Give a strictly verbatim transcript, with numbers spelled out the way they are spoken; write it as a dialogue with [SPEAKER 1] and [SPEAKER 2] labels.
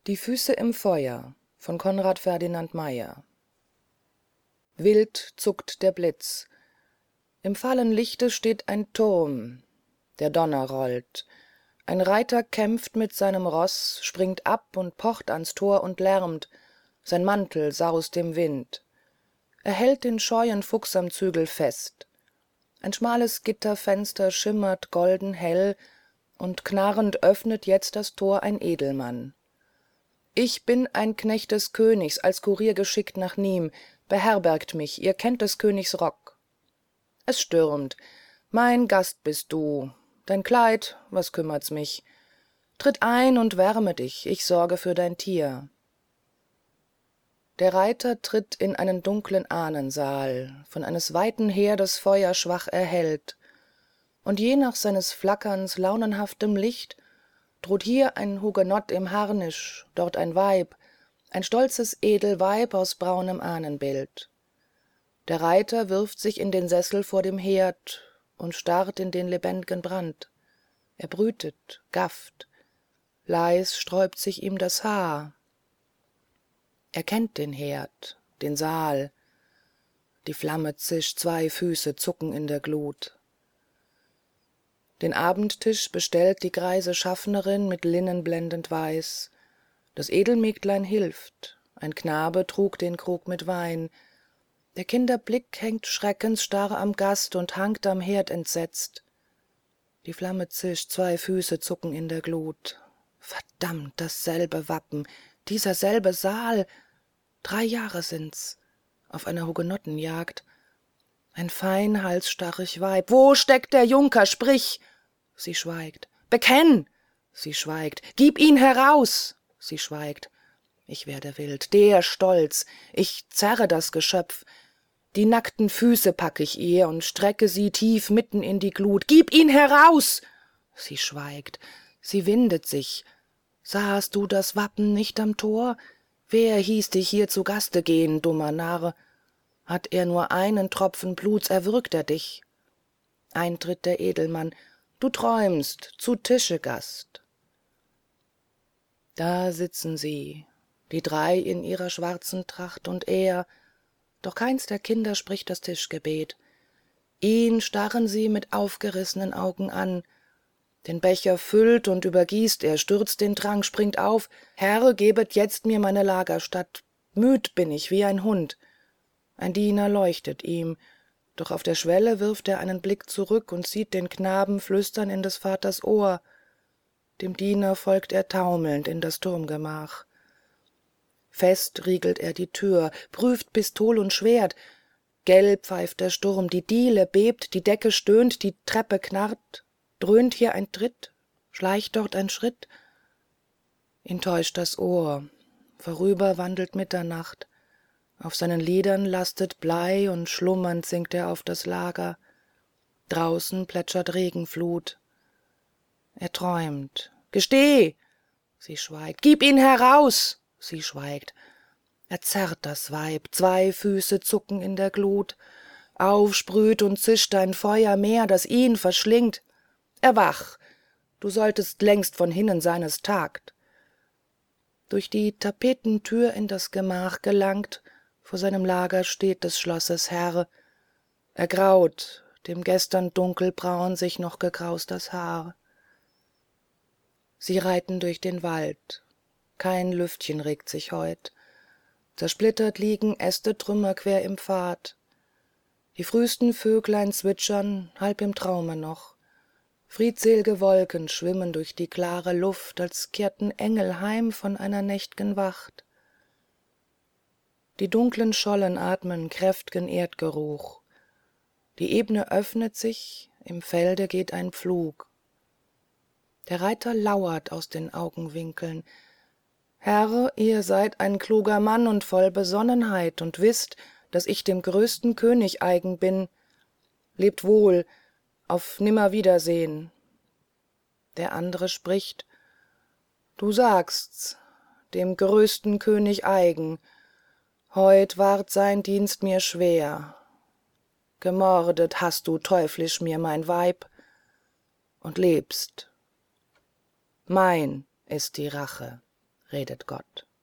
[SPEAKER 1] Die Füße im Feuer von Konrad Ferdinand Meyer. Wild zuckt der Blitz. Im fahlen Lichte steht ein Turm. Der Donner rollt. Ein Reiter kämpft mit seinem Ross, springt ab und pocht ans Tor und lärmt. Sein Mantel saust im Wind. Er hält den scheuen Fuchs am Zügel fest. Ein schmales Gitterfenster schimmert golden hell, und knarrend öffnet jetzt das Tor ein Edelmann. Ich bin ein Knecht des Königs, als Kurier geschickt nach Nîmes. Beherbergt mich, ihr kennt des Königs Rock. Es stürmt. Mein Gast bist du. Dein Kleid, was kümmert's mich? Tritt ein und wärme dich, ich sorge für dein Tier. Der Reiter tritt in einen dunklen Ahnensaal, von eines weiten Herdes Feuer schwach erhellt. Und je nach seines Flackerns launenhaftem Licht droht hier ein Hugenott im Harnisch, dort ein Weib, ein stolzes Edelweib aus braunem Ahnenbild. Der Reiter wirft sich in den Sessel vor dem Herd und starrt in den lebendigen Brand. Er brütet, gafft. Leis sträubt sich ihm das Haar. Er kennt den Herd, den Saal. Die Flamme zischt, zwei Füße zucken in der Glut. Den Abendtisch bestellt die greise Schaffnerin mit Linnen blendend weiß. Das Edelmägdlein hilft. Ein Knabe trug den Krug mit Wein. Der Kinder Blick hängt schreckensstarr am Gast und hangt am Herd entsetzt. Die Flamme zischt, zwei Füße zucken in der Glut. Verdammt, dasselbe Wappen, dieser selbe Saal. Drei Jahre sind's, auf einer Hugenottenjagd. Ein fein halsstarrig Weib. Wo steckt der Junker? Sprich! Sie schweigt. Bekenn! Sie schweigt. Gib ihn heraus! Sie schweigt. Ich werde wild. Der Stolz. Ich zerre das Geschöpf. Die nackten Füße pack ich ihr und strecke sie tief mitten in die Glut. Gib ihn heraus! Sie schweigt. Sie windet sich. Sahst du das Wappen nicht am Tor? Wer hieß dich hier zu Gaste gehen, dummer Narr? Hat er nur einen Tropfen Bluts, erwürgt er dich. Eintritt der Edelmann. Du träumst, zu Tische, Gast. Da sitzen sie, die drei in ihrer schwarzen Tracht und er, doch keins der Kinder spricht das Tischgebet. Ihn starren sie mit aufgerissenen Augen an. Den Becher füllt und übergießt er, stürzt den Trank, springt auf. Herr, gebet jetzt mir meine Lagerstatt. Müd bin ich wie ein Hund. Ein Diener leuchtet ihm, doch auf der Schwelle wirft er einen Blick zurück und sieht den Knaben flüstern in des Vaters Ohr. Dem Diener folgt er taumelnd in das Turmgemach. Fest riegelt er die Tür, prüft Pistol und Schwert. Gelb pfeift der Sturm, die Diele bebt, die Decke stöhnt, die Treppe knarrt. Dröhnt hier ein Tritt, schleicht dort ein Schritt. Ihn täuscht das Ohr, vorüber wandelt Mitternacht. Auf seinen Lidern lastet Blei und schlummernd sinkt er auf das Lager. Draußen plätschert Regenflut. Er träumt. Gesteh! Sie schweigt. Gib ihn heraus! Sie schweigt. Er zerrt das Weib, zwei Füße zucken in der Glut. Aufsprüht und zischt ein Feuermeer, das ihn verschlingt. Erwach! Du solltest längst von hinnen seines tagt. Durch die Tapetentür in das Gemach gelangt, vor seinem Lager steht des Schlosses Herr. Ergraut, dem gestern dunkelbraun sich noch gekraust das Haar. Sie reiten durch den Wald. Kein Lüftchen regt sich heut. Zersplittert liegen Äste trümmerquer im Pfad. Die frühsten Vöglein zwitschern, halb im Traume noch. Friedsel'ge Wolken schwimmen durch die klare Luft, als kehrten Engel heim von einer nächt'gen Wacht. Die dunklen Schollen atmen kräft'gen Erdgeruch. Die Ebne öffnet sich, im Felde geht ein Pflug. Der Reiter lauert aus den Augenwinkeln. Herr, ihr seid ein kluger Mann und voll Besonnenheit und wißt, dass ich dem größten König eigen bin. Lebt wohl, auf Nimmerwiedersehen. Der andere spricht, du sagst's, dem größten König eigen. Heut ward sein Dienst mir schwer. Gemordet hast du teuflisch mir mein Weib und lebst. Mein ist die Rache. redet Gott.